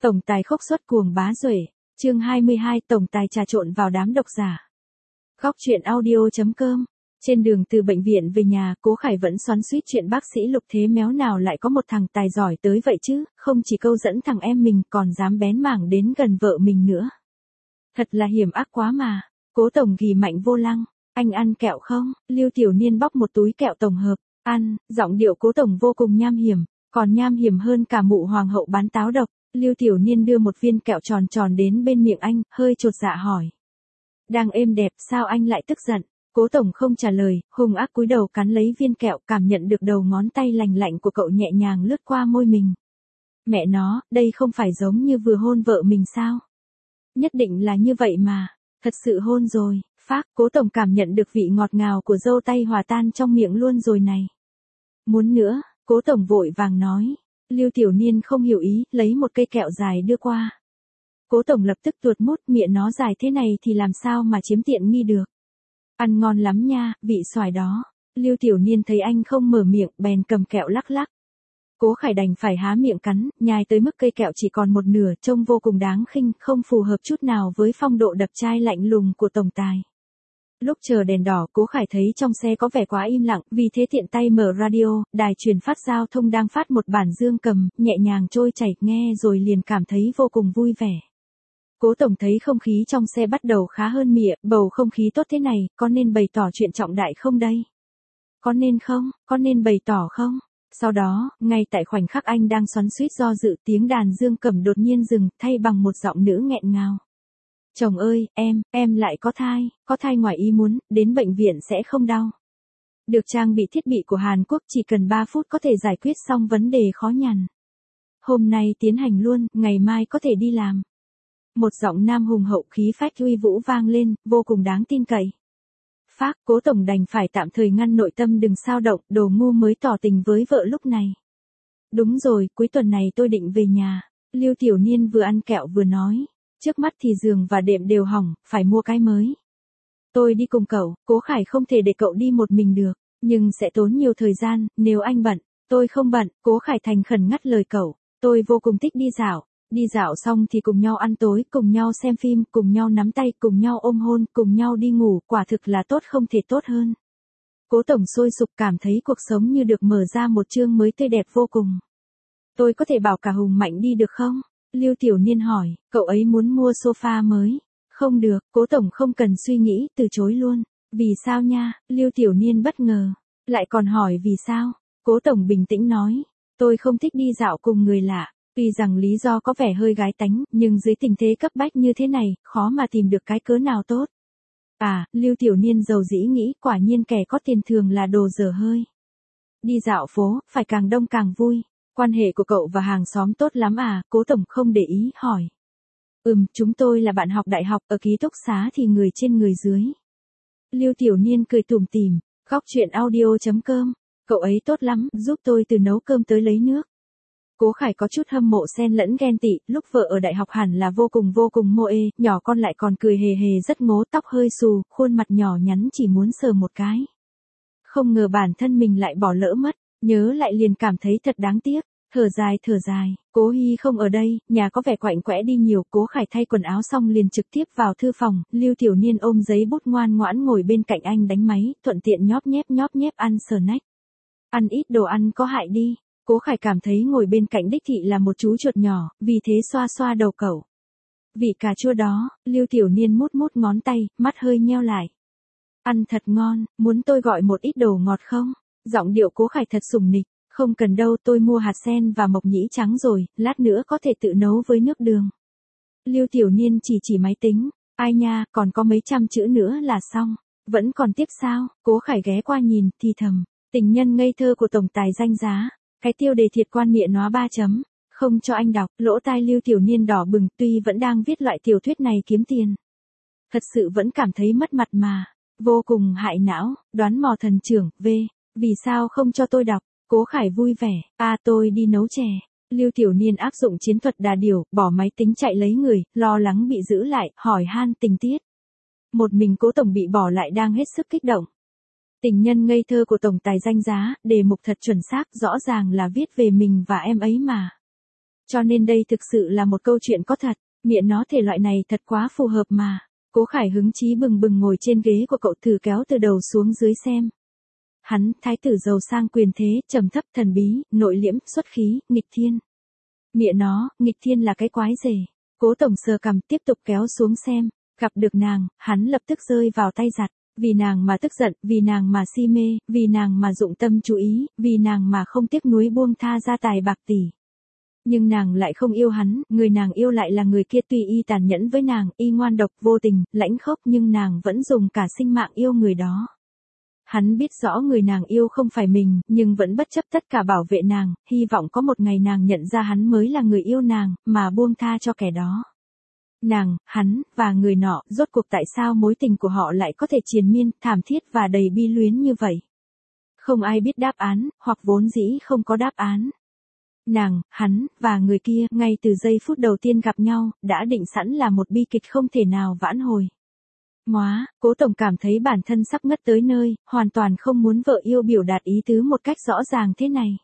Tổng tài khốc xuất cuồng bá duệ, chương 22 tổng tài trà trộn vào đám độc giả. Góc truyện audio.com. Trên đường từ bệnh viện về nhà, Cố Khải vẫn xoắn xuýt chuyện bác sĩ Lục Thế Méo nào lại có một thằng tài giỏi tới vậy chứ, không chỉ câu dẫn thằng em mình còn dám bén mảng đến gần vợ mình nữa. Thật là hiểm ác quá mà. Cố tổng ghì mạnh vô lăng, anh ăn kẹo không? Lưu Tiểu Niên bóc một túi kẹo tổng hợp, ăn, giọng điệu Cố tổng vô cùng nham hiểm, còn nham hiểm hơn cả mụ hoàng hậu bán táo độc. Lưu Tiểu Niên đưa một viên kẹo tròn tròn đến bên miệng anh, hơi chột dạ hỏi. Đang êm đẹp, sao anh lại tức giận? Cố tổng không trả lời, hung ác cúi đầu cắn lấy viên kẹo, cảm nhận được đầu ngón tay lành lạnh của cậu nhẹ nhàng lướt qua môi mình. Mẹ nó, đây không phải giống như vừa hôn vợ mình sao? Nhất định là như vậy mà, thật sự hôn rồi. Phác, Cố tổng cảm nhận được vị ngọt ngào của dâu tay hòa tan trong miệng luôn rồi này. Muốn nữa, Cố tổng vội vàng nói. Lưu Tiểu Niên không hiểu ý, lấy một cây kẹo dài đưa qua. Cố tổng lập tức tuột mút, miệng nó dài thế này thì làm sao mà chiếm tiện nghi được. Ăn ngon lắm nha, vị xoài đó. Lưu Tiểu Niên thấy anh không mở miệng, bèn cầm kẹo lắc lắc. Cố Khải đành phải há miệng cắn, nhai tới mức cây kẹo chỉ còn một nửa, trông vô cùng đáng khinh, không phù hợp chút nào với phong độ đập chai lạnh lùng của tổng tài. Lúc chờ đèn đỏ, Cố Khải thấy trong xe có vẻ quá im lặng, vì thế tiện tay mở radio, đài truyền phát giao thông đang phát một bản dương cầm, nhẹ nhàng trôi chảy, nghe rồi liền cảm thấy vô cùng vui vẻ. Cố tổng thấy không khí trong xe bắt đầu khá hơn mịa, bầu không khí tốt thế này, có nên bày tỏ chuyện trọng đại không đây? Có nên không? Có nên bày tỏ không? Sau đó, ngay tại khoảnh khắc anh đang xoắn xuýt do dự, tiếng đàn dương cầm đột nhiên dừng, thay bằng một giọng nữ nghẹn ngào. Chồng ơi, em lại có thai ngoài ý muốn, đến bệnh viện sẽ không đau. Được trang bị thiết bị của Hàn Quốc, chỉ cần 3 phút có thể giải quyết xong vấn đề khó nhằn. Hôm nay tiến hành luôn, ngày mai có thể đi làm. Một giọng nam hùng hậu khí phách uy vũ vang lên, vô cùng đáng tin cậy. Phác, Cố tổng đành phải tạm thời ngăn nội tâm đừng xao động, đồ ngu mới tỏ tình với vợ lúc này. Đúng rồi, cuối tuần này tôi định về nhà. Lưu Tiểu Niên vừa ăn kẹo vừa nói. Trước mắt thì giường và đệm đều hỏng, phải mua cái mới. Tôi đi cùng cậu, Cố Khải không thể để cậu đi một mình được, nhưng sẽ tốn nhiều thời gian, nếu anh bận. Tôi không bận, Cố Khải thành khẩn ngắt lời cậu. Tôi vô cùng thích đi dạo. Đi dạo xong thì cùng nhau ăn tối, cùng nhau xem phim, cùng nhau nắm tay, cùng nhau ôm hôn, cùng nhau đi ngủ, quả thực là tốt không thể tốt hơn. Cố tổng sôi sục cảm thấy cuộc sống như được mở ra một chương mới tươi đẹp vô cùng. Tôi có thể bảo cả Hùng Mạnh đi được không? Lưu Tiểu Niên hỏi, cậu ấy muốn mua sofa mới. Không được, Cố tổng không cần suy nghĩ, từ chối luôn. Vì sao nha? Lưu Tiểu Niên bất ngờ. Lại còn hỏi vì sao? Cố tổng bình tĩnh nói, tôi không thích đi dạo cùng người lạ. Tuy rằng lý do có vẻ hơi gái tánh, nhưng dưới tình thế cấp bách như thế này, khó mà tìm được cái cớ nào tốt. À, Lưu Tiểu Niên giàu dĩ nghĩ, quả nhiên kẻ có tiền thường là đồ dở hơi. Đi dạo phố, phải càng đông càng vui. Quan hệ của cậu và hàng xóm tốt lắm à? Cố tổng không để ý, hỏi. Chúng tôi là bạn học đại học, ở ký túc xá thì người trên người dưới. Lưu Tiểu Niên cười tủm tỉm, góc truyện audio.com. Cậu ấy tốt lắm, giúp tôi từ nấu cơm tới lấy nước. Cố Khải có chút hâm mộ xen lẫn ghen tị, lúc vợ ở đại học hẳn là vô cùng mô ê, nhỏ con lại còn cười hề hề rất ngố, tóc hơi xù, khuôn mặt nhỏ nhắn chỉ muốn sờ một cái. Không ngờ bản thân mình lại bỏ lỡ mất, nhớ lại liền cảm thấy thật đáng tiếc, thở dài, Cố Hi không ở đây, nhà có vẻ quạnh quẽ đi nhiều. Cố Khải thay quần áo xong liền trực tiếp vào thư phòng, Lưu Tiểu Niên ôm giấy bút ngoan ngoãn ngồi bên cạnh anh đánh máy, thuận tiện nhóp nhép ăn snack. Ăn ít đồ ăn có hại đi. Cố Khải cảm thấy ngồi bên cạnh đích thị là một chú chuột nhỏ, vì thế xoa xoa đầu cậu. Vị cà chua đó, Lưu Tiểu Niên mút ngón tay, mắt hơi nheo lại. Ăn thật ngon, muốn tôi gọi một ít đồ ngọt không? Giọng điệu Cố Khải thật sủng nịch, không cần đâu, tôi mua hạt sen và mộc nhĩ trắng rồi, lát nữa có thể tự nấu với nước đường. Lưu Tiểu Niên chỉ máy tính, ai nha, còn có mấy trăm chữ nữa là xong, vẫn còn tiếp sao? Cố Khải ghé qua nhìn, thì thầm, tình nhân ngây thơ của tổng tài danh giá. Cái tiêu đề thiệt quan miệng nó 3 chấm, không cho anh đọc, lỗ tai Lưu Tiểu Niên đỏ bừng, tuy vẫn đang viết loại tiểu thuyết này kiếm tiền. Thật sự vẫn cảm thấy mất mặt mà, vô cùng hại não, đoán mò thần trưởng, vì sao không cho tôi đọc? Cố Khải vui vẻ, tôi đi nấu chè. Lưu Tiểu Niên áp dụng chiến thuật đà điểu, bỏ máy tính chạy lấy người, lo lắng bị giữ lại, hỏi han tình tiết. Một mình Cố tổng bị bỏ lại đang hết sức kích động. Tình nhân ngây thơ của tổng tài danh giá, đề mục thật chuẩn xác, rõ ràng là viết về mình và em ấy mà. Cho nên đây thực sự là một câu chuyện có thật, miệng nó thể loại này thật quá phù hợp mà. Cố Khải hứng chí bừng bừng ngồi trên ghế của cậu thử kéo từ đầu xuống dưới xem. Hắn, thái tử giàu sang quyền thế, trầm thấp thần bí, nội liễm, xuất khí, nghịch thiên. Miệng nó, nghịch thiên là cái quái rể. Cố tổng sờ cằm tiếp tục kéo xuống xem, gặp được nàng, hắn lập tức rơi vào tay giặt. Vì nàng mà tức giận, vì nàng mà si mê, vì nàng mà dụng tâm chú ý, vì nàng mà không tiếc nuối buông tha gia tài bạc tỷ. Nhưng nàng lại không yêu hắn, người nàng yêu lại là người kia, tuy y tàn nhẫn với nàng, y ngoan độc, vô tình, lãnh khốc, nhưng nàng vẫn dùng cả sinh mạng yêu người đó. Hắn biết rõ người nàng yêu không phải mình, nhưng vẫn bất chấp tất cả bảo vệ nàng, hy vọng có một ngày nàng nhận ra hắn mới là người yêu nàng, mà buông tha cho kẻ đó. Nàng, hắn, và người nọ, rốt cuộc tại sao mối tình của họ lại có thể triền miên, thảm thiết và đầy bi luyến như vậy? Không ai biết đáp án, hoặc vốn dĩ không có đáp án. Nàng, hắn, và người kia, ngay từ giây phút đầu tiên gặp nhau, đã định sẵn là một bi kịch không thể nào vãn hồi. Cố tổng cảm thấy bản thân sắp ngất tới nơi, hoàn toàn không muốn vợ yêu biểu đạt ý tứ một cách rõ ràng thế này.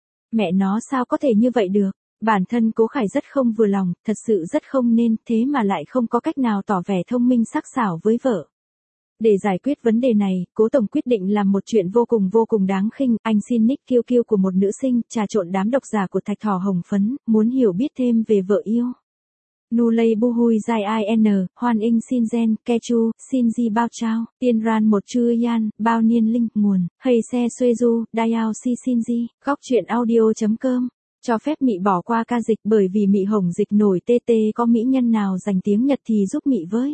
Mẹ nó sao có thể như vậy được? Bản thân Cố Khải rất không vừa lòng, thật sự rất không nên, thế mà lại không có cách nào tỏ vẻ thông minh sắc sảo với vợ. Để giải quyết vấn đề này, Cố tổng quyết định làm một chuyện vô cùng đáng khinh, anh xin nick kiêu kiêu của một nữ sinh, trà trộn đám độc giả của Thạch Thỏ Hồng Phấn, muốn hiểu biết thêm về vợ yêu. Nulei Buhui Jai In, Hoan Inh Xin Gen, Kechu, Shinji Bao Chao, Tiên Ran Một Chư Yan, Bao Niên Linh, nguồn, Hay Se Sueju, Dayao Si Shinji, góc truyện audio.com. Cho phép Mị bỏ qua ca dịch bởi vì Mị hồng dịch nổi TT, có mỹ nhân nào dành tiếng Nhật thì giúp Mị với.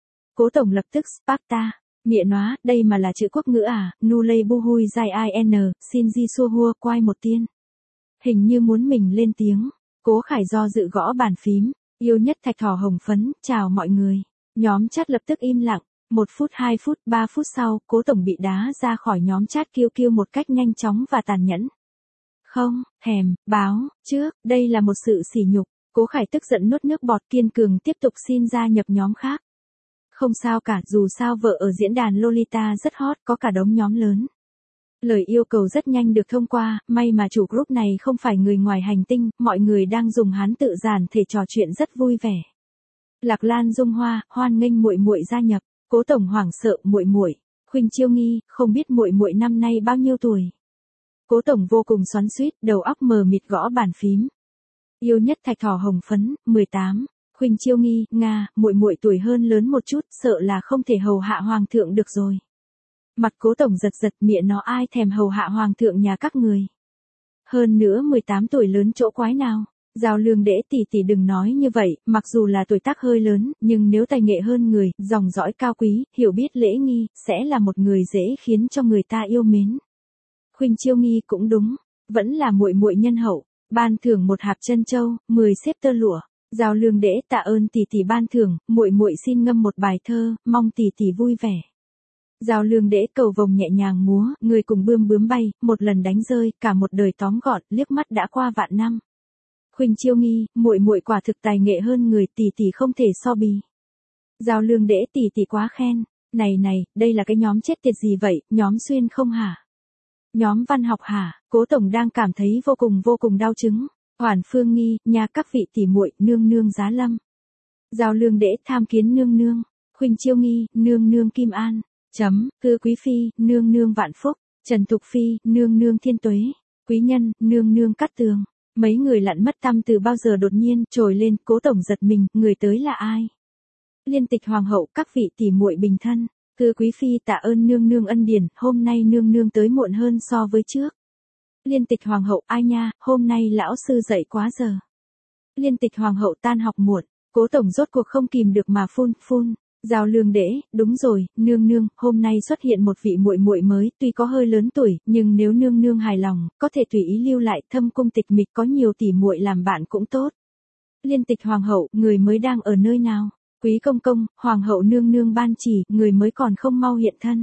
Cố tổng lập tức Sparta. Mịa nóa, đây mà là chữ quốc ngữ à? Nulei Buhui Jai In, Shinji Suhua, quay một tiên. Hình như muốn mình lên tiếng. Cố Khải do dự gõ bàn phím. Yêu nhất Thạch Thỏ Hồng Phấn, chào mọi người. Nhóm chat lập tức im lặng. 1 phút, 2 phút, 3 phút sau, Cố tổng bị đá ra khỏi nhóm chat kiêu kiêu một cách nhanh chóng và tàn nhẫn. Không, thèm, báo, trước, đây là một sự sỉ nhục. Cố Khải tức giận nuốt nước bọt, kiên cường tiếp tục xin gia nhập nhóm khác. Không sao cả, dù sao vợ ở diễn đàn Lolita rất hot, có cả đống nhóm lớn. Lời yêu cầu rất nhanh được thông qua, may mà chủ group này không phải người ngoài hành tinh, mọi người đang dùng Hán tự giản thể trò chuyện rất vui vẻ. Lạc Lan Dung Hoa, hoan nghênh muội muội gia nhập. Cố tổng hoảng sợ, muội muội. Khuynh Chiêu Nghi, không biết muội muội năm nay bao nhiêu tuổi. Cố tổng vô cùng xoắn xuýt, đầu óc mờ mịt gõ bàn phím. Yêu nhất Thạch Thỏ Hồng Phấn, 18. Khuynh Chiêu Nghi, Nga, muội muội tuổi hơn lớn một chút, sợ là không thể hầu hạ hoàng thượng được rồi. Mặt Cố tổng giật giật, miệng nó ai thèm hầu hạ hoàng thượng nhà các người. Hơn nữa 18 tuổi lớn chỗ quái nào. Giao Lương Đễ tỷ đừng nói như vậy, mặc dù là tuổi tác hơi lớn, nhưng nếu tài nghệ hơn người, dòng dõi cao quý, hiểu biết lễ nghi, sẽ là một người dễ khiến cho người ta yêu mến. Khuynh Chiêu Nghi cũng đúng, vẫn là muội muội nhân hậu, ban thưởng một hạp trân châu, 10 xếp tơ lụa. Giao Lương Đễ tạ ơn tỷ ban thưởng, muội muội xin ngâm một bài thơ, mong tỷ vui vẻ. Giao Lương Đễ cầu vồng nhẹ nhàng múa, người cùng bướm bay, một lần đánh rơi, cả một đời tóm gọn, liếc mắt đã qua vạn năm. Khuynh Chiêu Nghi, muội muội quả thực tài nghệ hơn người, tỷ không thể so bì. Giao Lương Đễ tỷ quá khen. Này, đây là cái nhóm chết tiệt gì vậy, nhóm xuyên không hả? Nhóm văn học hả? Cố tổng đang cảm thấy vô cùng đau chứng. Hoàn Phương Nghi, nhà các vị tỷ muội, nương Giá Lâm. Giao Lương Đễ tham kiến nương. Khuynh Chiêu Nghi, nương Kim An. Cư Quý Phi, nương Vạn Phúc. Trần Thục Phi, nương Thiên Tuế. Quý Nhân, nương Cát Tường. Mấy người lặn mất tăm từ bao giờ đột nhiên trồi lên, Cố tổng giật mình, người tới là ai? Liên Tịch Hoàng hậu, các vị tỷ muội bình thân. Cư Quý Phi tạ ơn nương ân điển, hôm nay nương tới muộn hơn so với trước. Liên Tịch Hoàng hậu, ai nha, hôm nay lão sư dậy quá giờ. Liên Tịch Hoàng hậu tan học muộn, Cố tổng rốt cuộc không kìm được mà phun. Giao Lương Đễ, đúng rồi, nương, hôm nay xuất hiện một vị muội muội mới, tuy có hơi lớn tuổi, nhưng nếu nương hài lòng, có thể tùy ý lưu lại, thâm cung tịch mịch có nhiều tỷ muội làm bạn cũng tốt. Liên Tịch Hoàng hậu, người mới đang ở nơi nào? Quý công, Hoàng hậu nương ban chỉ, người mới còn không mau hiện thân.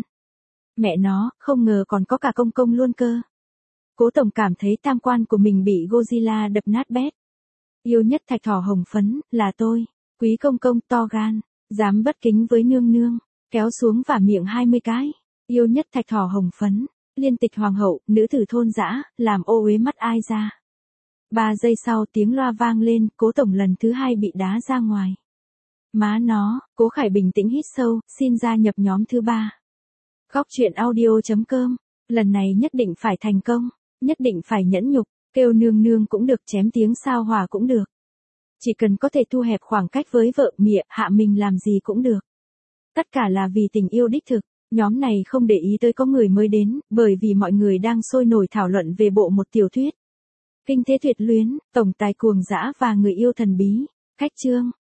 Mẹ nó, không ngờ còn có cả công luôn cơ. Cố tổng cảm thấy tam quan của mình bị Godzilla đập nát bét. Yêu nhất Thạch Thỏ Hồng Phấn, là tôi. Quý công to gan, dám bất kính với nương, kéo xuống vả miệng 20 cái. Yêu nhất Thạch Thỏ Hồng Phấn, Liên Tịch Hoàng hậu, nữ tử thôn dã, làm ô uế mắt ai ra. 3 giây sau tiếng loa vang lên, Cố Tổng lần thứ 2 bị đá ra ngoài. Má nó, Cố Khải bình tĩnh hít sâu, xin gia nhập nhóm thứ 3. Góc truyện audio.com, lần này nhất định phải thành công, nhất định phải nhẫn nhục, kêu nương nương cũng được, chém tiếng sao hỏa cũng được. Chỉ cần có thể thu hẹp khoảng cách với vợ mịa, hạ mình làm gì cũng được. Tất cả là vì tình yêu đích thực. Nhóm này không để ý tới có người mới đến, bởi vì mọi người đang sôi nổi thảo luận về bộ một tiểu thuyết. Kinh thế tuyệt luyến, tổng tài cuồng dã và người yêu thần bí. Khách chương.